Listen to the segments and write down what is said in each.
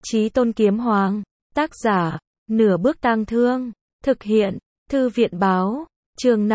Chí Tôn Kiếm Hoàng, tác giả, Nửa Bước Tang Thương, thực hiện, Thư viện báo, chương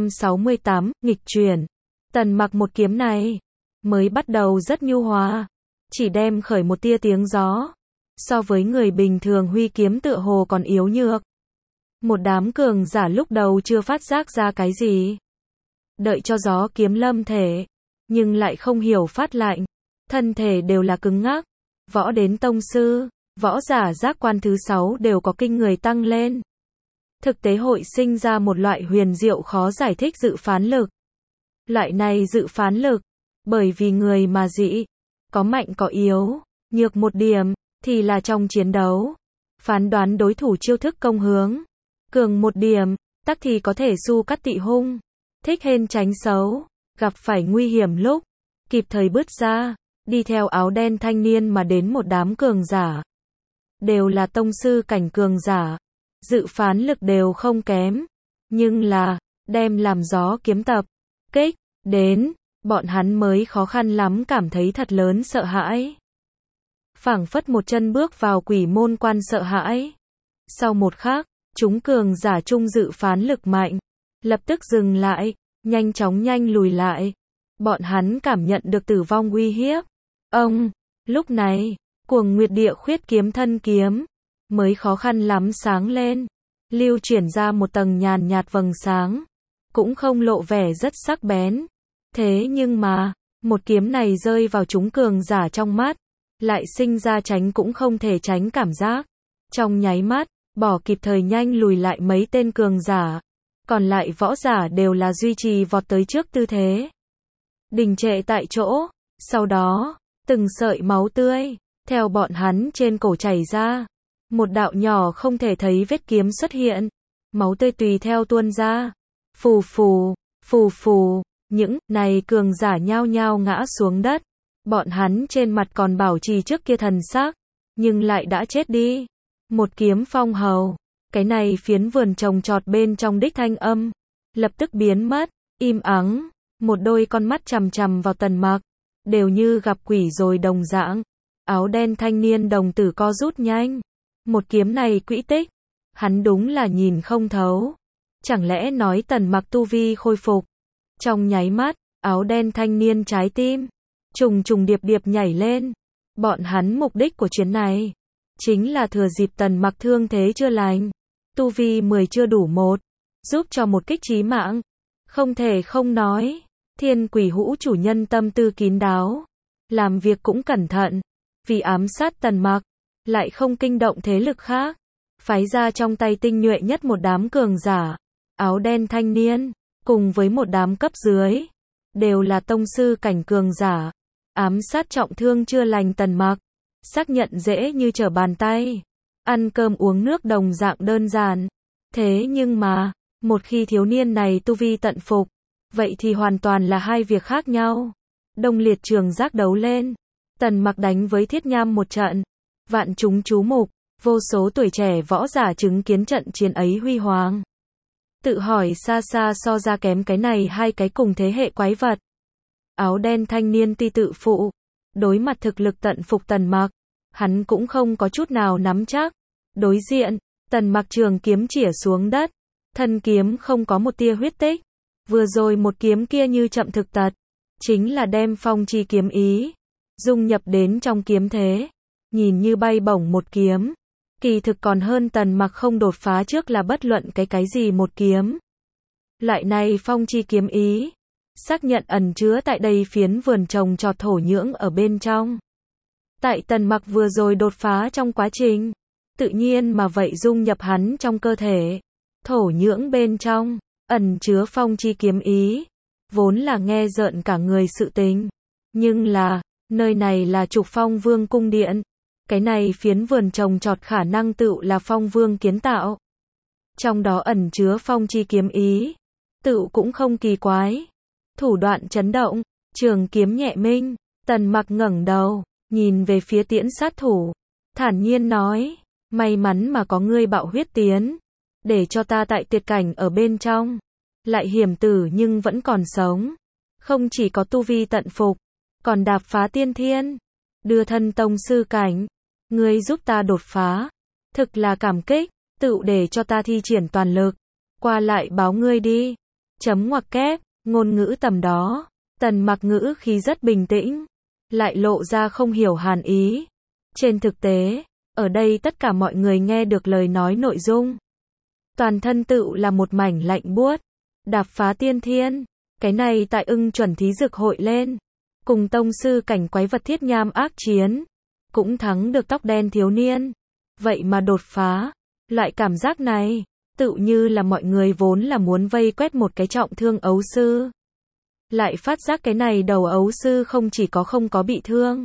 568, nghịch chuyển. Tần Mặc một kiếm này, mới bắt đầu rất nhu hòa, chỉ đem khởi một tia tiếng gió. So với người bình thường huy kiếm tựa hồ còn yếu nhược. Một đám cường giả lúc đầu chưa phát giác ra cái gì. Đợi cho gió kiếm lâm thể, nhưng lại không hiểu phát lạnh. Thân thể đều là cứng ngắc. Võ đến tông sư, võ giả giác quan thứ 6 đều có kinh người tăng lên. Thực tế hội sinh ra một loại huyền diệu khó giải thích dự phán lực. Loại này dự phán lực, bởi vì người mà dị, có mạnh có yếu, nhược một điểm, thì là trong chiến đấu. Phán đoán đối thủ chiêu thức công hướng. Cường một điểm, tắc thì có thể su cắt tị hung. Thích hên tránh xấu, gặp phải nguy hiểm lúc, kịp thời bứt ra. Đi theo áo đen thanh niên mà đến một đám cường giả. Đều là tông sư cảnh cường giả. Dự phán lực đều không kém. Nhưng là, đem làm gió kiếm tập. Kích, đến, bọn hắn mới khó khăn lắm cảm thấy thật lớn sợ hãi. Phảng phất một chân bước vào quỷ môn quan sợ hãi. Sau một khắc, chúng cường giả chung dự phán lực mạnh. Lập tức dừng lại, nhanh chóng lùi lại. Bọn hắn cảm nhận được tử vong uy hiếp. Lúc này, Cuồng Nguyệt Địa Khuyết kiếm thân kiếm, mới khó khăn lắm sáng lên, lưu chuyển ra một tầng nhàn nhạt vầng sáng, cũng không lộ vẻ rất sắc bén. Thế nhưng mà, một kiếm này rơi vào chúng cường giả trong mắt, lại sinh ra tránh cũng không thể tránh cảm giác. Trong nháy mắt, bỏ kịp thời lùi lại mấy tên cường giả, còn lại võ giả đều là duy trì vọt tới trước tư thế. Đình trệ tại chỗ, sau đó, từng sợi máu tươi, theo bọn hắn trên cổ chảy ra. Một đạo nhỏ không thể thấy vết kiếm xuất hiện. Máu tươi tùy theo tuôn ra. Phù phù, phù phù, những này cường giả nhao nhao ngã xuống đất. Bọn hắn trên mặt còn bảo trì trước kia thần sắc, nhưng lại đã chết đi. Một kiếm phong hầu, cái này phiến vườn trồng trọt bên trong đích thanh âm, lập tức biến mất, im ắng, một đôi con mắt chằm chằm vào Tần Mặc. Đều như gặp quỷ rồi đồng dạng. Áo đen thanh niên đồng tử co rút nhanh. Một kiếm này quỹ tích, hắn đúng là nhìn không thấu. Chẳng lẽ nói Tần Mặc tu vi khôi phục? Trong nháy mắt, áo đen thanh niên trái tim trùng trùng điệp điệp nhảy lên. Bọn hắn mục đích của chuyến này chính là thừa dịp Tần Mặc thương thế chưa lành, tu vi 10 chưa đủ một, giúp cho một kích chí mạng. Không thể không nói, Thiên Quỷ Hũ chủ nhân tâm tư kín đáo, làm việc cũng cẩn thận, vì ám sát Tần Mặc, lại không kinh động thế lực khác, phái ra trong tay tinh nhuệ nhất một đám cường giả, áo đen thanh niên, cùng với một đám cấp dưới, đều là tông sư cảnh cường giả, ám sát trọng thương chưa lành Tần Mặc, xác nhận dễ như trở bàn tay, ăn cơm uống nước đồng dạng đơn giản. Thế nhưng mà, một khi thiếu niên này tu vi tận phục, vậy thì hoàn toàn là hai việc khác nhau. Đông Liệt Trường giác đấu lên, Tần Mặc đánh với Thiết Nham một trận, vạn chúng chú mục, vô số tuổi trẻ võ giả chứng kiến trận chiến ấy huy hoàng. Tự hỏi xa xa so ra kém cái này hai cái cùng thế hệ quái vật. Áo đen thanh niên ti tự phụ, đối mặt thực lực tận phục Tần Mặc, hắn cũng không có chút nào nắm chắc. Đối diện, Tần Mặc trường kiếm chĩa xuống đất, thân kiếm không có một tia huyết tích. Vừa rồi một kiếm kia như chậm thực tật, chính là đem phong chi kiếm ý dung nhập đến trong kiếm thế, nhìn như bay bổng một kiếm, kỳ thực còn hơn Tần Mặc không đột phá trước là bất luận cái gì một kiếm. Loại này phong chi kiếm ý, xác nhận ẩn chứa tại đây phiến vườn trồng trọt thổ nhưỡng ở bên trong. Tại Tần Mặc vừa rồi đột phá trong quá trình, tự nhiên mà vậy dung nhập hắn trong cơ thể, thổ nhưỡng bên trong ẩn chứa phong chi kiếm ý, vốn là nghe rợn cả người sự tình. Nhưng là, nơi này là Trục Phong Vương cung điện, cái này phiến vườn trồng trọt khả năng tựu là Phong Vương kiến tạo. Trong đó ẩn chứa phong chi kiếm ý, tựu cũng không kỳ quái. Thủ đoạn chấn động, trường kiếm nhẹ minh, Tần Mặc ngẩng đầu, nhìn về phía tiễn sát thủ, thản nhiên nói, may mắn mà có ngươi bạo huyết tiến, để cho ta tại tuyệt cảnh ở bên trong, lại hiểm tử nhưng vẫn còn sống. Không chỉ có tu vi tận phục, còn đạp phá tiên thiên, đưa thân tông sư cảnh. ngươi giúp ta đột phá. Thực là cảm kích, tựu để cho ta thi triển toàn lực. Qua lại báo ngươi đi. Chấm ngoặc kép, ngôn ngữ tầm đó. Tần Mặc ngữ khí rất bình tĩnh, lại lộ ra không hiểu hàn ý. Trên thực tế, ở đây tất cả mọi người nghe được lời nói nội dung. Toàn thân tựu là một mảnh lạnh buốt. Đạp phá tiên thiên. Cái này tại Ưng Chuẩn Thí Dược hội lên. Cùng tông sư cảnh quái vật thiết nham ác chiến. Cũng thắng được tóc đen thiếu niên. Vậy mà đột phá. Loại cảm giác này, tựu như là mọi người vốn là muốn vây quét một cái trọng thương ấu sư. Lại phát giác cái này đầu ấu sư không chỉ có không có bị thương.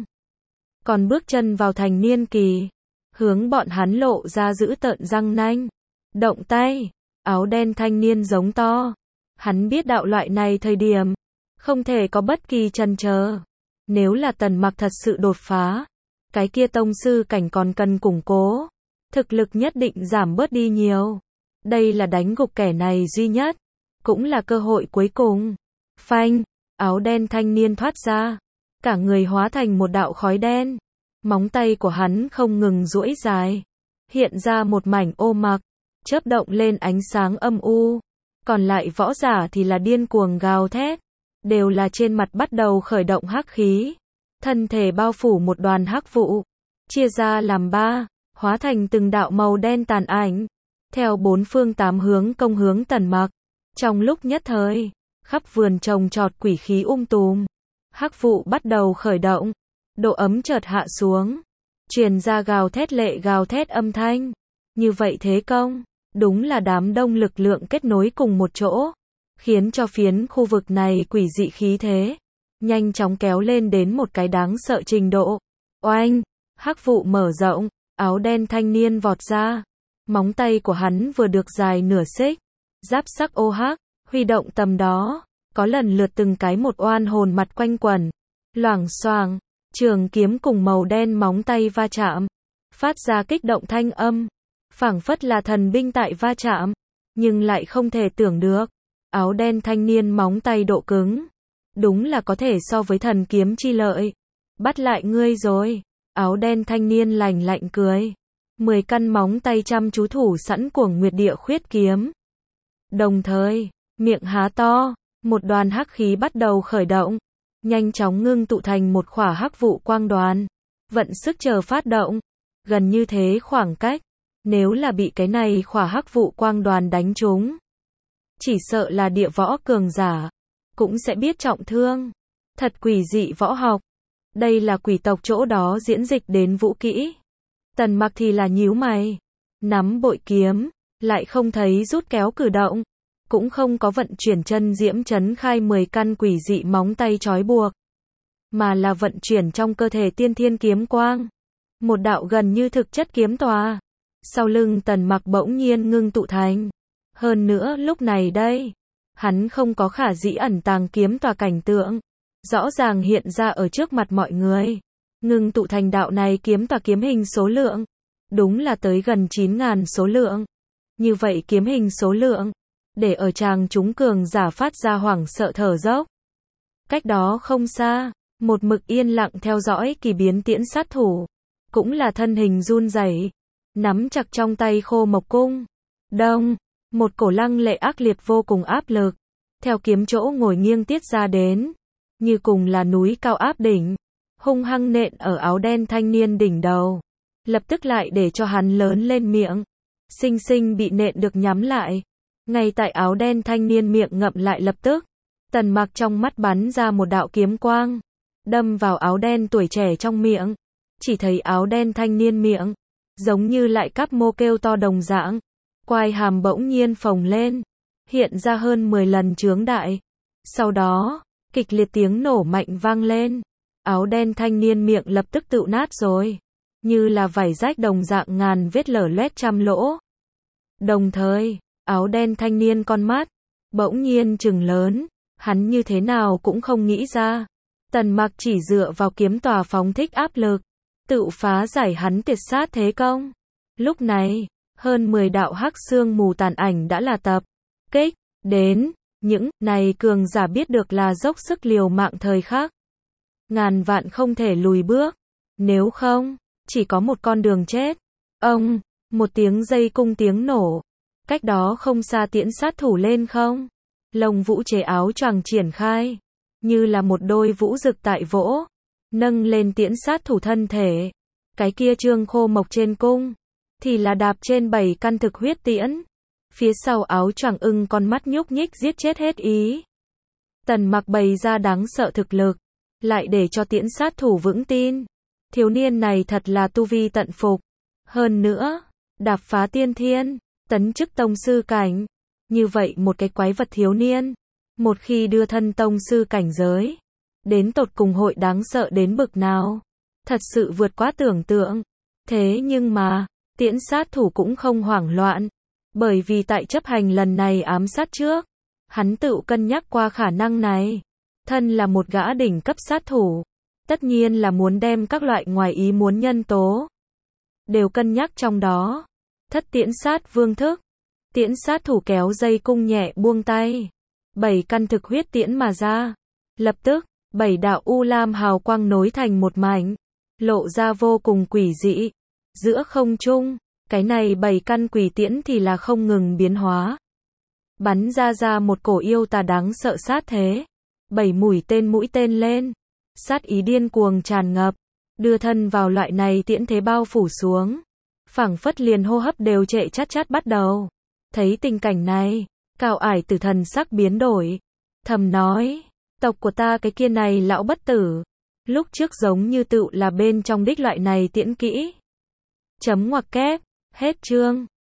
Còn bước chân vào thành niên kỳ. Hướng bọn hắn lộ ra giữ tợn răng nanh. Động tay. Áo đen thanh niên giống to. Hắn biết đạo loại này thời điểm. Không thể có bất kỳ chần chờ. Nếu là Tần Mặc thật sự đột phá. Cái kia tông sư cảnh còn cần củng cố. Thực lực nhất định giảm bớt đi nhiều. Đây là đánh gục kẻ này duy nhất. Cũng là cơ hội cuối cùng. Phanh. Áo đen thanh niên thoát ra. Cả người hóa thành một đạo khói đen. Móng tay của hắn không ngừng duỗi dài. Hiện ra một mảnh ô mặc. Chớp động lên ánh sáng âm u. Còn lại võ giả thì là điên cuồng gào thét. Đều là trên mặt bắt đầu khởi động hắc khí. Thân thể bao phủ một đoàn hắc vụ. Chia ra làm ba. Hóa thành từng đạo màu đen tàn ảnh. Theo bốn phương tám hướng công hướng Tần Mặc. Trong lúc nhất thời, khắp vườn trồng trọt quỷ khí tùm. Hắc vụ bắt đầu khởi động. Độ ấm chợt hạ xuống. Truyền ra gào thét lệ gào thét âm thanh. Như vậy thế công, đúng là đám đông lực lượng kết nối cùng một chỗ. Khiến cho phiến khu vực này quỷ dị khí thế. Nhanh chóng kéo lên đến một cái đáng sợ trình độ. Oanh, hắc vụ mở rộng, áo đen thanh niên vọt ra. Móng tay của hắn vừa được dài nửa xích. Giáp sắc ô hắc, huy động tầm đó. Có lần lượt từng cái một oan hồn mặt quanh quẩn. Loảng xoảng, trường kiếm cùng màu đen móng tay va chạm. Phát ra kích động thanh âm. Phảng phất là thần binh tại va chạm. Nhưng lại không thể tưởng được. Áo đen thanh niên móng tay độ cứng. Đúng là có thể so với thần kiếm chi lợi. Bắt lại ngươi rồi. Áo đen thanh niên lạnh lạnh cười. 10 căn móng tay chăm chú thủ sẵn của Nguyệt Địa Khuyết kiếm. Đồng thời, miệng há to, một đoàn hắc khí bắt đầu khởi động. Nhanh chóng ngưng tụ thành một khỏa hắc vụ quang đoàn. Vận sức chờ phát động. Gần như thế khoảng cách. Nếu là bị cái này khỏa hắc vụ quang đoàn đánh trúng. Chỉ sợ là địa võ cường giả. Cũng sẽ biết trọng thương. Thật quỷ dị võ học. Đây là quỷ tộc chỗ đó diễn dịch đến vũ kỹ. Tần Mặc thì là nhíu mày. Nắm bội kiếm. Lại không thấy rút kéo cử động. Cũng không có vận chuyển chân diễm chấn khai 10 căn quỷ dị móng tay trói buộc. Mà là vận chuyển trong cơ thể tiên thiên kiếm quang. Một đạo gần như thực chất kiếm tòa. Sau lưng Tần Mặc bỗng nhiên ngưng tụ thành. Hơn nữa lúc này đây. Hắn không có khả dĩ ẩn tàng kiếm tòa cảnh tượng. Rõ ràng hiện ra ở trước mặt mọi người. Ngưng tụ thành đạo này kiếm tòa kiếm hình số lượng. Đúng là tới gần 9.000 số lượng. Như vậy kiếm hình số lượng. Để ở tràng chúng cường giả phát ra hoảng sợ thở dốc. Cách đó không xa. Một mực yên lặng theo dõi kỳ biến tiễn sát thủ. Cũng là thân hình run rẩy. Nắm chặt trong tay khô mộc cung. Đông. Một cổ lăng lệ ác liệt vô cùng áp lực. Theo kiếm chỗ ngồi nghiêng tiết ra đến. Như cùng là núi cao áp đỉnh. Hung hăng nện ở áo đen thanh niên đỉnh đầu. Lập tức lại để cho hắn lớn lên miệng. Sinh sinh bị nện được nhắm lại. Ngay tại áo đen thanh niên miệng ngậm lại lập tức. Tần Mặc trong mắt bắn ra một đạo kiếm quang. Đâm vào áo đen tuổi trẻ trong miệng. Chỉ thấy áo đen thanh niên miệng. Giống như lại cắp mô kêu to đồng dạng. Quai hàm bỗng nhiên phồng lên. Hiện ra hơn 10 lần trướng đại. Sau đó, kịch liệt tiếng nổ mạnh vang lên. Áo đen thanh niên miệng lập tức tựu nát rồi. Như là vải rách đồng dạng ngàn vết lở loét trăm lỗ. Đồng thời, áo đen thanh niên con mắt. Bỗng nhiên trừng lớn. Hắn như thế nào cũng không nghĩ ra. Tần Mặc chỉ dựa vào kiếm tòa phóng thích áp lực. Tự phá giải hắn tiệt sát thế công. Lúc này, hơn 10 đạo hắc xương mù tàn ảnh đã là tập kích đến. Những này cường giả biết được là dốc sức liều mạng thời khắc. Ngàn vạn không thể lùi bước. Nếu không, chỉ có một con đường chết. Ông, một tiếng dây cung tiếng nổ. Cách đó không xa tiễn sát thủ lên không. Lông vũ chế áo choàng triển khai. Như là một đôi vũ rực tại vỗ. Nâng lên tiễn sát thủ thân thể. Cái kia trương khô mộc trên cung. Thì là đạp trên 7 căn thực huyết tiễn. Phía sau áo choàng ưng con mắt nhúc nhích giết chết hết ý. Tần Mặc bày ra đáng sợ thực lực. Lại để cho tiễn sát thủ vững tin. Thiếu niên này thật là tu vi tận phục. Hơn nữa, đạp phá tiên thiên, tấn chức tông sư cảnh. Như vậy một cái quái vật thiếu niên. Một khi đưa thân tông sư cảnh giới. Đến tột cùng hội đáng sợ đến bực nào. Thật sự vượt quá tưởng tượng. Thế nhưng mà, tiễn sát thủ cũng không hoảng loạn. Bởi vì tại chấp hành lần này ám sát trước. Hắn tự cân nhắc qua khả năng này. Thân là một gã đỉnh cấp sát thủ. Tất nhiên là muốn đem các loại ngoài ý muốn nhân tố. Đều cân nhắc trong đó. Thất tiễn sát vương thức. Tiễn sát thủ kéo dây cung nhẹ buông tay. 7 căn thực huyết tiễn mà ra. Lập tức, 7 đạo u lam hào quang nối thành một mảnh. Lộ ra vô cùng quỷ dị. Giữa không trung, cái này 7 căn quỷ tiễn thì là không ngừng biến hóa. Bắn ra một cổ yêu tà đáng sợ sát thế. 7 mũi tên lên. Sát ý điên cuồng tràn ngập. Đưa thân vào loại này tiễn thế bao phủ xuống. Phảng phất liền hô hấp đều trệ chát bắt đầu. Thấy tình cảnh này, Cao Ải Tử thần sắc biến đổi. Thầm nói, tộc của ta cái kia này lão bất tử. Lúc trước giống như tựu là bên trong đích loại này tiễn kỹ. Chấm ngoặc kép, hết chương.